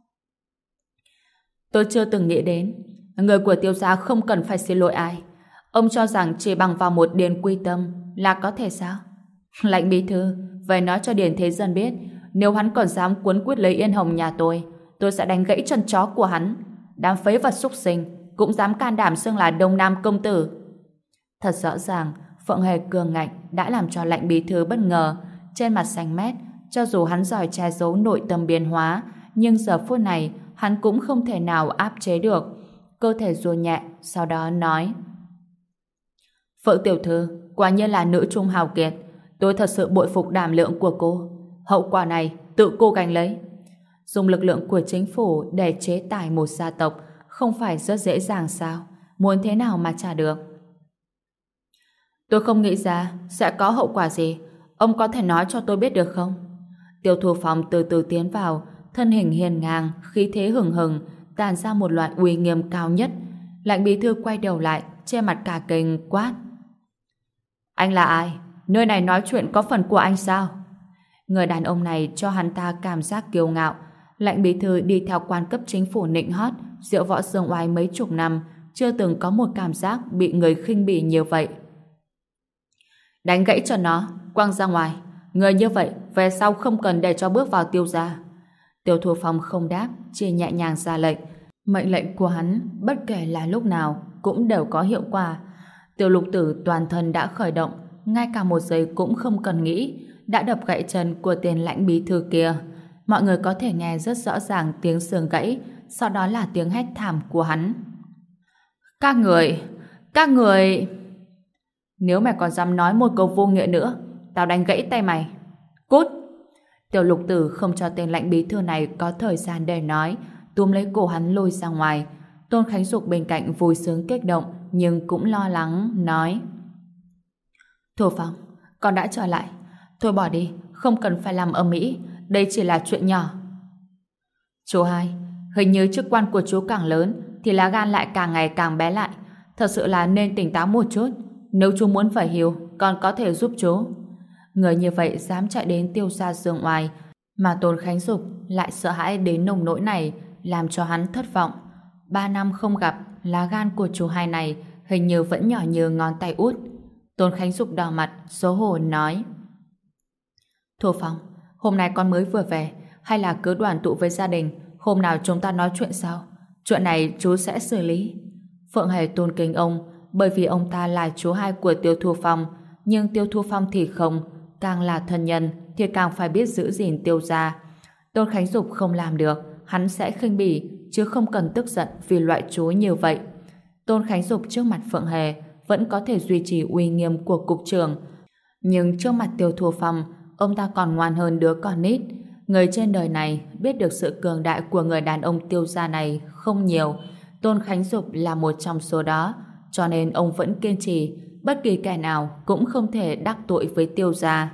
Tôi chưa từng nghĩ đến, người của Tiêu gia không cần phải xin lỗi ai. Ông cho rằng chỉ bằng vào một Điền Quy Tâm là có thể sao? Lãnh bí thư, về nói cho Điền Thế Dân biết, nếu hắn còn dám cuốn quýt lấy Yên Hồng nhà tôi sẽ đánh gãy chân chó của hắn. Đám phế vật súc sinh cũng dám can đảm xưng là Đông Nam công tử. Thật rõ ràng, Phượng Hề cường ngạnh đã làm cho Lãnh bí thư bất ngờ. Trên mặt xanh mét, cho dù hắn giỏi che giấu nội tâm biến hóa, nhưng giờ phút này hắn cũng không thể nào áp chế được. Cơ thể run nhẹ, sau đó nói: Phượng tiểu thư, quả nhiên là nữ trung hào kiệt. Tôi thật sự bội phục đảm lượng của cô. Hậu quả này tự cô gánh lấy. Dùng lực lượng của chính phủ để chế tài một gia tộc không phải rất dễ dàng sao? Muốn thế nào mà trả được? Tôi không nghĩ ra sẽ có hậu quả gì. Ông có thể nói cho tôi biết được không? Tiêu Thu Phong từ từ tiến vào, thân hình hiền ngang, khí thế hừng hừng, tàn ra một loại uy nghiêm cao nhất. Lãnh bí thư quay đầu lại, che mặt cả kinh quát: Anh là ai? Nơi này nói chuyện có phần của anh sao? Người đàn ông này cho hắn ta cảm giác kiêu ngạo. Lãnh bí thư đi theo quan cấp chính phủ nịnh hót, diệu võ dương oai mấy chục năm, chưa từng có một cảm giác bị người khinh bỉ như vậy. Đánh gãy cho nó, quăng ra ngoài. Người như vậy về sau không cần để cho bước vào Tiêu gia. Tiêu Thu Phong không đáp, chỉ nhẹ nhàng ra lệnh. Mệnh lệnh của hắn bất kể là lúc nào cũng đều có hiệu quả. Tiêu Lục Tử toàn thân đã khởi động, ngay cả một giây cũng không cần nghĩ, đã đập gãy chân của tên lãnh bí thư kia. Mọi người có thể nghe rất rõ ràng tiếng xương gãy, sau đó là tiếng hét thảm của hắn. Các người... Nếu mày còn dám nói một câu vô nghĩa nữa, tao đánh gãy tay mày. Cút! Tiểu Lục Tử không cho tên lãnh bí thư này có thời gian để nói, túm lấy cổ hắn lôi ra ngoài. Tôn Khánh Dục bên cạnh vui sướng kích động, nhưng cũng lo lắng, nói: Thu Phong, con đã trở lại. Thôi bỏ đi, không cần phải làm ầm ĩ, đây chỉ là chuyện nhỏ. Chú hai, hình như chức quan của chú càng lớn thì lá gan lại càng ngày càng bé lại. Thật sự là nên tỉnh táo một chút. Nếu chú muốn phải hiểu, con có thể giúp chú. Người như vậy dám chạy đến Tiêu gia dương oai, mà Tôn Khánh Dục lại sợ hãi đến nồng nỗi này, làm cho hắn thất vọng. 3 năm không gặp, lá gan của chú hai này hình như vẫn nhỏ như ngón tay út. Tôn Khánh Dục đỏ mặt, xấu hổ nói. Thu Phong, hôm nay con mới vừa về, hay là cứ đoàn tụ với gia đình, hôm nào chúng ta nói chuyện sau. Chuyện này chú sẽ xử lý. Phượng Hề tôn kính ông, bởi vì ông ta là chú hai của Tiêu Thu Phong, nhưng Tiêu Thu Phong thì không, càng là thân nhân thì càng phải biết giữ gìn Tiêu gia. Tôn Khánh Dục không làm được, hắn sẽ khinh bỉ, chứ không cần tức giận vì loại chú như vậy. Tôn Khánh Dục trước mặt Phượng Hề vẫn có thể duy trì uy nghiêm của cục trưởng, nhưng trước mặt Tiêu Thu Phong, ông ta còn ngoan hơn đứa con nít. Người trên đời này biết được sự cường đại của người đàn ông Tiêu gia này không nhiều. Tôn Khánh Dục là một trong số đó, cho nên ông vẫn kiên trì, bất kỳ kẻ nào cũng không thể đắc tội với Tiêu gia.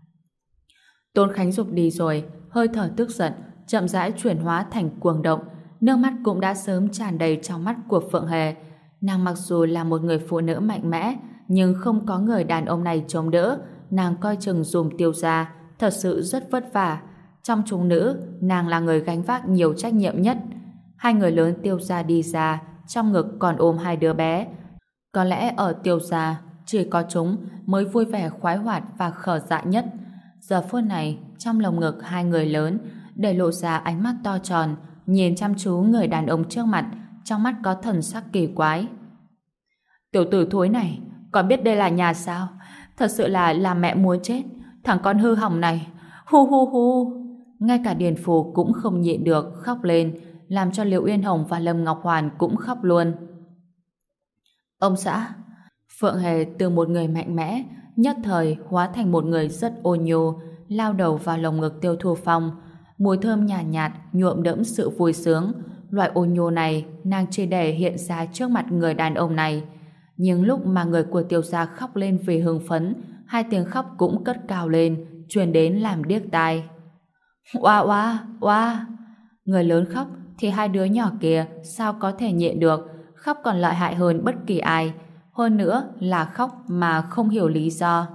Tôn Khánh Dục đi rồi, hơi thở tức giận chậm rãi chuyển hóa thành cuồng động, nước mắt cũng đã sớm tràn đầy trong mắt của Phượng Hề. Nàng mặc dù là một người phụ nữ mạnh mẽ, nhưng không có người đàn ông này chống đỡ, nàng coi chừng dùm Tiêu gia thật sự rất vất vả. Trong chúng nữ, nàng là người gánh vác nhiều trách nhiệm nhất. Hai người lớn Tiêu gia đi ra, trong ngực còn ôm hai đứa bé. Có lẽ ở Tiêu gia chỉ có chúng mới vui vẻ khoái hoạt và khở dạ nhất. Giờ phút này, trong lồng ngực hai người lớn để lộ ra ánh mắt to tròn, nhìn chăm chú người đàn ông trước mặt, trong mắt có thần sắc kỳ quái. Tiểu tử thối này, còn biết đây là nhà sao? Thật sự là làm mẹ muốn chết. Thằng con hư hỏng này, hu hu hu. Ngay cả Điền Phù cũng không nhịn được khóc lên, làm cho Liễu Uyên Hồng và Lâm Ngọc Hoàn cũng khóc luôn. Ông xã, Phượng Hề từ một người mạnh mẽ nhất thời hóa thành một người rất ôn nhu, lao đầu vào lồng ngực Tiêu Thu Phong. Mùi thơm nhàn nhạt, nhuộm đẫm sự vui sướng. Loại ôn nhu này nàng chỉ để hiện ra trước mặt người đàn ông này. Nhưng lúc mà người của Tiêu gia khóc lên vì hưng phấn, hai tiếng khóc cũng cất cao lên, truyền đến làm điếc tai. Oa oa oa. Người lớn khóc thì hai đứa nhỏ kia sao có thể nhịn được, khóc còn lợi hại hơn bất kỳ ai, hơn nữa là khóc mà không hiểu lý do.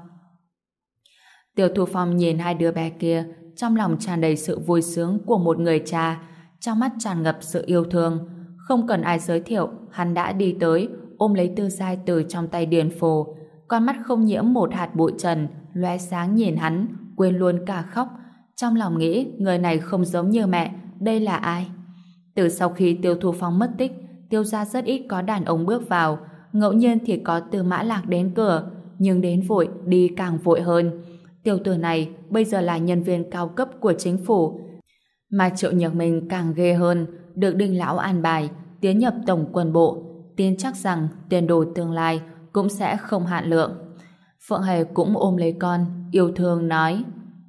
Tiêu Thu Phong nhìn hai đứa bé kia, trong lòng tràn đầy sự vui sướng của một người cha, trong mắt tràn ngập sự yêu thương. Không cần ai giới thiệu, hắn đã đi tới, ôm lấy Tư Giai từ trong tay Điền Phù. Con mắt không nhiễm một hạt bụi trần, lóe sáng nhìn hắn, quên luôn cả khóc. Trong lòng nghĩ, người này không giống như mẹ, đây là ai? Từ sau khi Tiêu Thu Phong mất tích, Tiêu gia rất ít có đàn ông bước vào, ngẫu nhiên thì có Tư Mã Lạc đến cửa, nhưng đến vội, đi càng vội hơn. Tiểu tử này bây giờ là nhân viên cao cấp của chính phủ, mà Triệu Nhược Minh càng ghê hơn, được Đinh lão an bài tiến nhập tổng quân bộ, tin chắc rằng tiền đồ tương lai cũng sẽ không hạn lượng. Phượng Hề cũng ôm lấy con, yêu thương nói: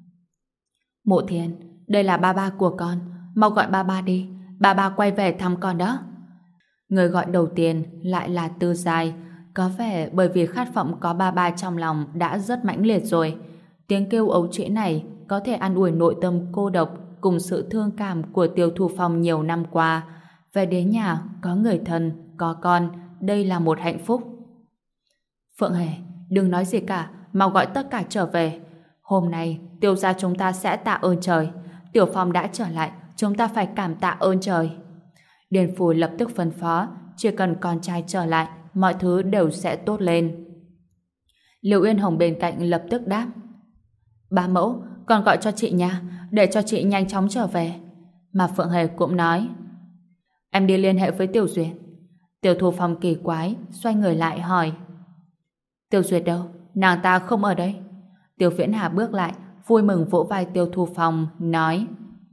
Mộ Thiên, đây là ba ba của con, mau gọi ba ba đi, ba ba quay về thăm con đó. Người gọi đầu tiên lại là Tư Giai, có vẻ bởi vì khát vọng có ba ba trong lòng đã rất mãnh liệt rồi. Tiếng kêu ấu trĩ này có thể an ủi nội tâm cô độc cùng sự thương cảm của Tiêu Thu Phong nhiều năm qua. Về đến nhà, có người thân, có con, đây là một hạnh phúc. Phượng Hề, đừng nói gì cả, mau gọi tất cả trở về. Hôm nay, Tiêu gia chúng ta sẽ tạ ơn trời. Tiểu Phong đã trở lại, chúng ta phải cảm tạ ơn trời. Điền Phù lập tức phân phó, chỉ cần con trai trở lại, mọi thứ đều sẽ tốt lên. Liễu Uyên Hồng bên cạnh lập tức đáp: Bá mẫu, con gọi cho chị nha, để cho chị nhanh chóng trở về. Mà Phượng Hề cũng nói: Em đi liên hệ với Tiểu Duyệt. Tiêu Thu Phong kỳ quái, xoay người lại hỏi: Tiểu Duyệt đâu? Nàng ta không ở đây. Tiêu Viễn Hà bước lại, vui mừng vỗ vai Tiêu Thu Phong, nói: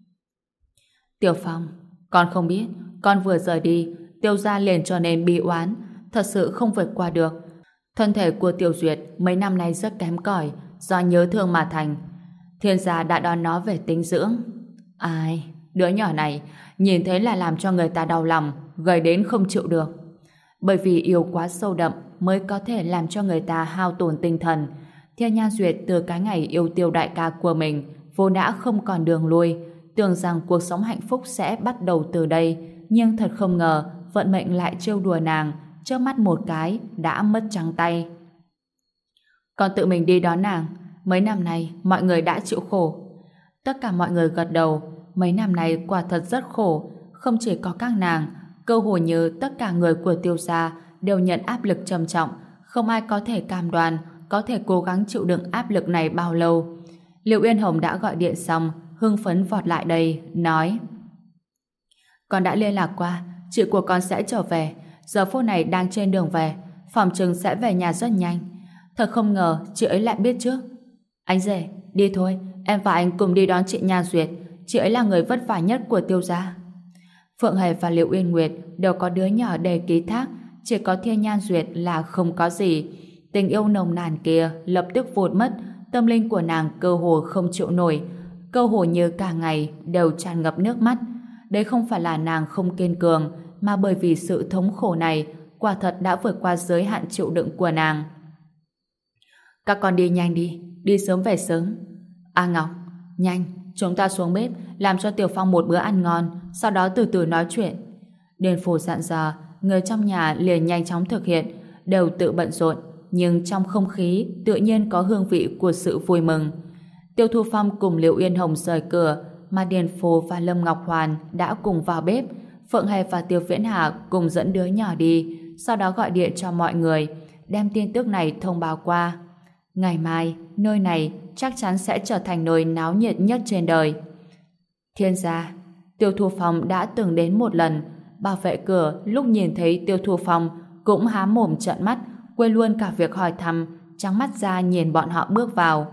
Tiểu Phong, con không biết, con vừa rời đi, Tiêu gia liền trở nên bi oán, thật sự không vượt qua được. Thân thể của Tiểu Duyệt mấy năm nay rất kém cỏi, do nhớ thương mà thành. Thiên gia đã đón nó về tinh dưỡng. Ai, đứa nhỏ này nhìn thấy là làm cho người ta đau lòng, gầy đến không chịu được. Bởi vì yêu quá sâu đậm mới có thể làm cho người ta hao tổn tinh thần. Thiên Nha Duyệt từ cái ngày yêu Tiêu đại ca của mình vốn đã không còn đường lui, tưởng rằng cuộc sống hạnh phúc sẽ bắt đầu từ đây, nhưng thật không ngờ vận mệnh lại trêu đùa nàng, chớp mắt một cái đã mất trắng tay. Còn tự mình đi đón nàng, mấy năm nay mọi người đã chịu khổ. Tất cả mọi người gật đầu, mấy năm nay quả thật rất khổ, không chỉ có các nàng, Cơ hồ như tất cả người của Tiêu gia đều nhận áp lực trầm trọng, không ai có thể cam đoan có thể cố gắng chịu đựng áp lực này bao lâu. Liệu Uyên Hồng đã gọi điện xong, hưng phấn vọt lại đây, nói: Con đã liên lạc qua, chị của con sẽ trở về, giờ phút này đang trên đường về, phòng chừng sẽ về nhà rất nhanh. Thật không ngờ chị ấy lại biết trước. Anh rể, đi thôi, em và anh cùng đi đón chị Nha Duyệt, chị ấy là người vất vả nhất của Tiêu gia. Phượng Hề và Liệu Uyên Nguyệt đều có đứa nhỏ để ký thác, chỉ có Thiên Nha Duyệt là không có gì. Tình yêu nồng nàn kia lập tức vụt mất, tâm linh của nàng cơ hồ không chịu nổi, cơ hồ như cả ngày đều tràn ngập nước mắt. Đấy không phải là nàng không kiên cường, mà bởi vì sự thống khổ này quả thật đã vượt qua giới hạn chịu đựng của nàng. Các con đi nhanh đi, đi sớm về sớm. A Ngọc, nhanh, chúng ta xuống bếp làm cho Tiểu Phong một bữa ăn ngon, sau đó từ từ nói chuyện. Điền Phủ dặn dò, người trong nhà liền nhanh chóng thực hiện, đều tự bận rộn, nhưng trong không khí tự nhiên có hương vị của sự vui mừng. Tiêu Thu Phong cùng Liệu Uyên Hồng rời cửa, mà Điền Phủ và Lâm Ngọc Hoàn đã cùng vào bếp. Phượng Hề và Tiêu Viễn Hà cùng dẫn đứa nhỏ đi, sau đó gọi điện cho mọi người, đem tin tức này thông báo qua. Ngày mai, nơi này chắc chắn sẽ trở thành nơi náo nhiệt nhất trên đời. Thiên gia, Tiêu Thu Phong đã từng đến một lần, bảo vệ cửa lúc nhìn thấy Tiêu Thu Phong cũng há mồm trợn mắt, quên luôn cả việc hỏi thăm, trắng mắt ra nhìn bọn họ bước vào.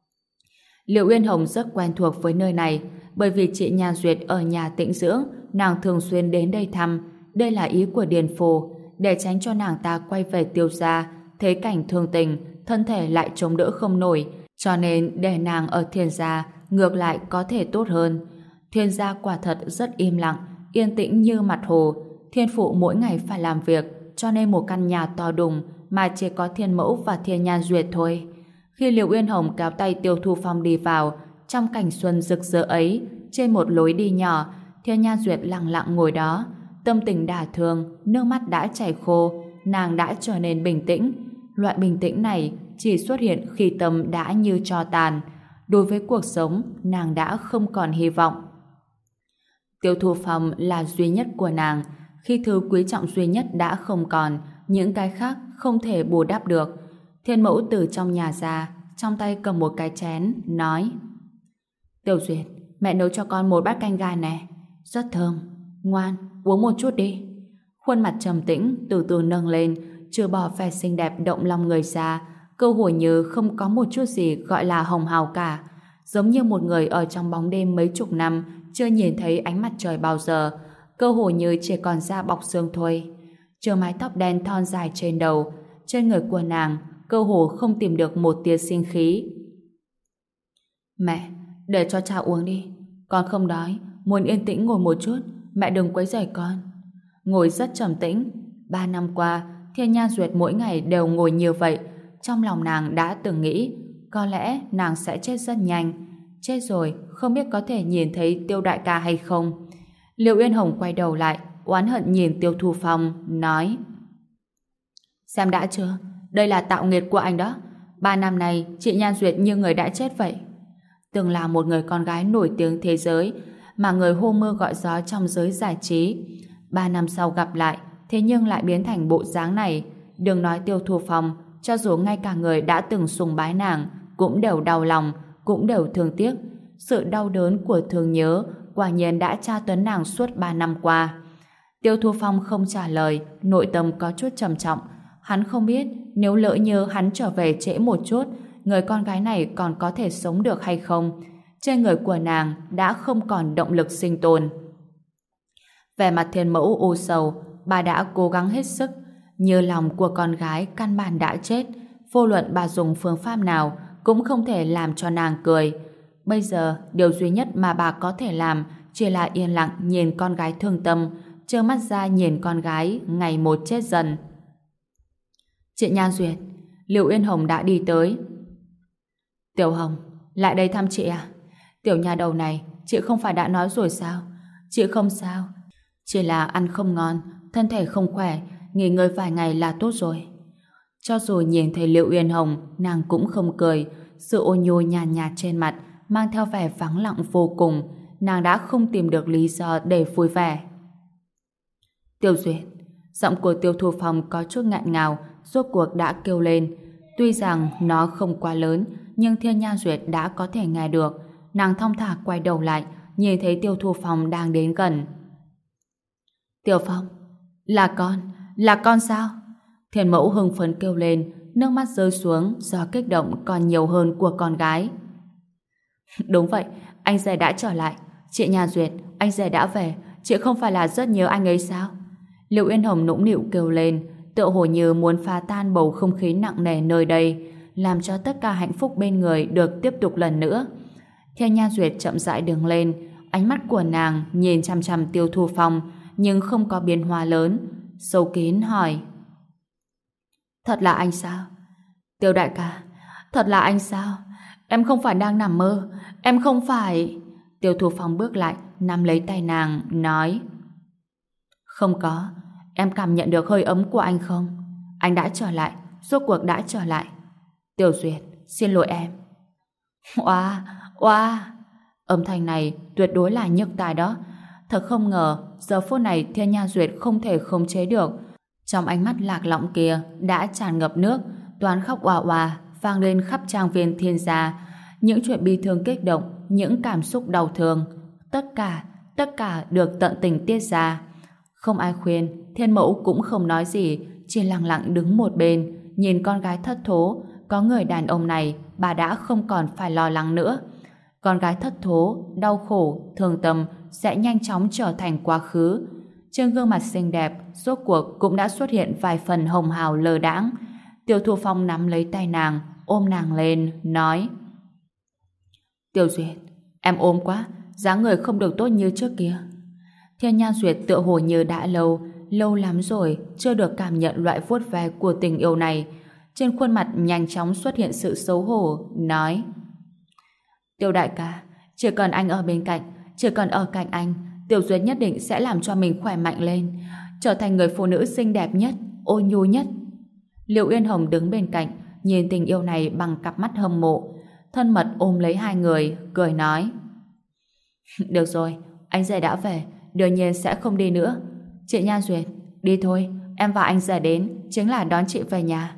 Liệu Uyên Hồng rất quen thuộc với nơi này, bởi vì chị Nha Duyệt ở nhà tĩnh dưỡng, nàng thường xuyên đến đây thăm. Đây là ý của Điền Phù, để tránh cho nàng ta quay về Tiêu gia, thấy cảnh thương tình, thân thể lại chống đỡ không nổi, cho nên để nàng ở Thiên gia ngược lại có thể tốt hơn. Thiên gia quả thật rất im lặng, yên tĩnh như mặt hồ. Thiên phụ mỗi ngày phải làm việc, cho nên một căn nhà to đùng mà chỉ có Thiên mẫu và Thiên Nha Duyệt thôi. Khi Liệu Uyên Hồng kéo tay Tiêu Thu Phong đi vào, trong cảnh xuân rực rỡ ấy, trên một lối đi nhỏ, Thiên Nha Duyệt lặng lặng ngồi đó, tâm tình đả thương, nước mắt đã chảy khô, nàng đã trở nên bình tĩnh. Loại bình tĩnh này chỉ xuất hiện khi tâm đã như tro tàn. Đối với cuộc sống, nàng đã không còn hy vọng. Tiêu Thu Phong là duy nhất của nàng. Khi thứ quý trọng duy nhất đã không còn, những cái khác không thể bù đắp được. Thiên mẫu từ trong nhà ra, trong tay cầm một cái chén, nói: Tiểu Duyệt, mẹ nấu cho con một bát canh gà nè, rất thơm, ngoan, uống một chút đi. Khuôn mặt trầm tĩnh từ từ nâng lên, trừ bỏ vẻ xinh đẹp động lòng người ra, cơ hồ như không có một chút gì gọi là hồng hào cả, giống như một người ở trong bóng đêm mấy chục năm chưa nhìn thấy ánh mặt trời bao giờ, cơ hồ như chỉ còn da bọc xương thôi. Trừ mái tóc đen thon dài trên đầu, trên người của nàng cơ hồ không tìm được một tia sinh khí. Mẹ, để cho cha uống đi, con không đói, muốn yên tĩnh ngồi một chút, mẹ đừng quấy rầy con. Ngồi rất trầm tĩnh. 3 năm qua, Thiên Nha Duyệt mỗi ngày đều ngồi như vậy. Trong lòng nàng đã từng nghĩ, có lẽ nàng sẽ chết rất nhanh. Chết rồi, không biết có thể nhìn thấy Tiêu đại ca hay không. Liệu Uyên Hồng quay đầu lại, oán hận nhìn Tiêu Thu Phong, nói: Xem đã chưa, đây là tạo nghiệt của anh đó. 3 năm nay, chị Nha Duyệt như người đã chết vậy. Từng là một người con gái nổi tiếng thế giới, mà người hô mưa gọi gió trong giới giải trí. 3 năm sau gặp lại, thế nhưng lại biến thành bộ dáng này. Đừng nói Tiêu Thu Phong, cho dù ngay cả người đã từng sùng bái nàng cũng đều đau lòng, cũng đều thương tiếc. Sự đau đớn của thương nhớ quả nhiên đã tra tấn nàng suốt 3 năm qua. Tiêu Thu Phong không trả lời, nội tâm có chút trầm trọng. Hắn không biết nếu lỡ như hắn trở về trễ một chút, người con gái này còn có thể sống được hay không. Trên người của nàng đã không còn động lực sinh tồn. Về mặt Thiên mẫu u sầu, bà đã cố gắng hết sức, như lòng của con gái căn bản đã chết, vô luận bà dùng phương pháp nào cũng không thể làm cho nàng cười. Bây giờ, điều duy nhất mà bà có thể làm chỉ là yên lặng nhìn con gái thương tâm, trơ mắt ra nhìn con gái ngày một chết dần. Chị Nha Duyệt, Liệu Uyên Hồng đã đi tới. Tiểu Hồng, lại đây thăm chị à? Tiểu nhà đầu này, chị không phải đã nói rồi sao? Chị không sao, chỉ là ăn không ngon, thân thể không khỏe, nghỉ ngơi vài ngày là tốt rồi. Cho dù nhìn thấy Liệu Uyên Hồng, nàng cũng không cười, sự ôn nhu nhàn nhạt trên mặt mang theo vẻ vắng lặng vô cùng. Nàng đã không tìm được lý do để vui vẻ. Tiêu Duyệt. Giọng của Tiêu Thu Phong có chút ngạn ngào, rốt cuộc đã kêu lên. Tuy rằng nó không quá lớn, nhưng Thiên Nha Duyệt đã có thể nghe được. Nàng thong thả quay đầu lại, nhìn thấy Tiêu Thu Phong đang đến gần. Tiêu Phong, là con sao? Thiên Mẫu hưng phấn kêu lên, nước mắt rơi xuống do kích động còn nhiều hơn của con gái. Đúng vậy, anh rể đã trở lại. Chị Nha Duyệt, anh rể đã về. Chị không phải là rất nhớ anh ấy sao? Liệu Yên Hồng nũng nịu kêu lên, tựa hồ như muốn phá tan bầu không khí nặng nề nơi đây, làm cho tất cả hạnh phúc bên người được tiếp tục lần nữa. Thiên Nha Duyệt chậm rãi đứng lên, ánh mắt của nàng nhìn chằm chằm Tiêu Thu Phong, nhưng không có biến hóa lớn. Sâu kín hỏi: Thật là anh sao? Tiêu đại ca, thật là anh sao? Em không phải đang nằm mơ, em không phải... Tiêu Thu Phong bước lại, nắm lấy tay nàng, nói: Không có, em cảm nhận được hơi ấm của anh không? Anh đã trở lại, rốt cuộc đã trở lại. Tiểu Duyệt, xin lỗi em. Oa, oa. Âm thanh này tuyệt đối là nhức tai đó. Thật không ngờ, giờ phút này Thiên Nha Duyệt không thể khống chế được. Trong ánh mắt lạc lõng kia đã tràn ngập nước, toán khóc oà oà, vang lên khắp trang viên Thiên gia. Những chuyện bi thương kích động, những cảm xúc đau thương, tất cả được tận tình tiết ra. Không ai khuyên, Thiên Mẫu cũng không nói gì, chỉ lặng lặng đứng một bên, nhìn con gái thất thố. Có người đàn ông này, bà đã không còn phải lo lắng nữa. Con gái thất thố, đau khổ, thương tâm sẽ nhanh chóng trở thành quá khứ. Trên gương mặt xinh đẹp, rốt cuộc cũng đã xuất hiện vài phần hồng hào lờ đãng. Tiêu Thu Phong nắm lấy tay nàng, ôm nàng lên, nói: Tiêu Duyệt, em ốm quá, dáng người không được tốt như trước kia. Thiên Nha Duyệt tựa hồ như đã lâu lắm rồi chưa được cảm nhận loại vuốt ve của tình yêu này. Trên khuôn mặt nhanh chóng xuất hiện sự xấu hổ, nói: Tiêu đại ca, chỉ cần anh ở bên cạnh, chỉ cần ở cạnh anh, Tiểu Duyệt nhất định sẽ làm cho mình khỏe mạnh lên, trở thành người phụ nữ xinh đẹp nhất, ôn nhu nhất. Liệu Yên Hồng đứng bên cạnh, nhìn tình yêu này bằng cặp mắt hâm mộ, thân mật ôm lấy hai người, cười nói: Được rồi, anh rể đã về, đương nhiên sẽ không đi nữa. Chị Nha Duyệt, đi thôi, em và anh rể đến chính là đón chị về nhà.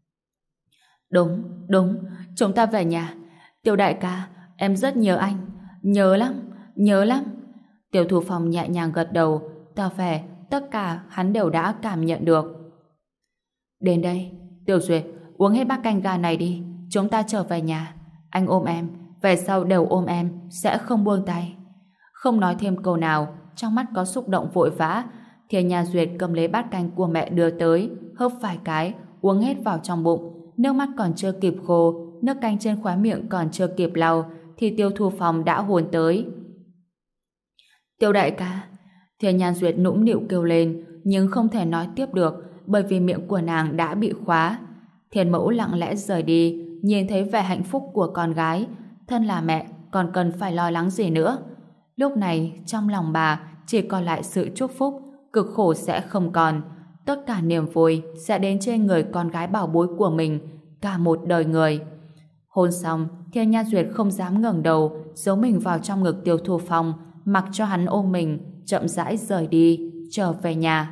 Đúng, chúng ta về nhà. Tiêu đại ca, em rất nhớ anh, nhớ lắm. Tiêu Thu Phong nhẹ nhàng gật đầu, tỏ vẻ tất cả hắn đều đã cảm nhận được. Đến đây, Tiểu Duyệt, uống hết bát canh gà này đi, chúng ta trở về nhà. Anh ôm em, về sau đều ôm em, sẽ không buông tay. Không nói thêm câu nào, trong mắt có xúc động vội vã. Thiên Nha Duyệt cầm lấy bát canh của mẹ đưa tới, hớp vài cái, uống hết vào trong bụng. Nước mắt còn chưa kịp khô, nước canh trên khóe miệng còn chưa kịp lau, thì Tiêu Thu Phong đã hôn tới. Tiêu đại ca. Thiên Nha Duyệt nũng nịu kêu lên, nhưng không thể nói tiếp được, bởi vì miệng của nàng đã bị khóa. Thiên Mẫu lặng lẽ rời đi, nhìn thấy vẻ hạnh phúc của con gái, thân là mẹ còn cần phải lo lắng gì nữa. Lúc này trong lòng bà chỉ còn lại sự chúc phúc, cực khổ sẽ không còn, tất cả niềm vui sẽ đến trên người con gái bảo bối của mình cả một đời người. Hôn xong, Thiên Nha Duyệt không dám ngẩng đầu, giấu mình vào trong ngực Tiêu Thu Phong, mặc cho hắn ôm mình, chậm rãi rời đi, trở về nhà.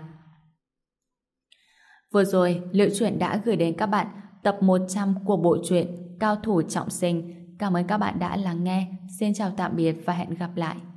Vừa rồi, Liệu Truyện đã gửi đến các bạn tập 100 của bộ truyện Cao thủ trọng sinh. Cảm ơn các bạn đã lắng nghe. Xin chào tạm biệt và hẹn gặp lại.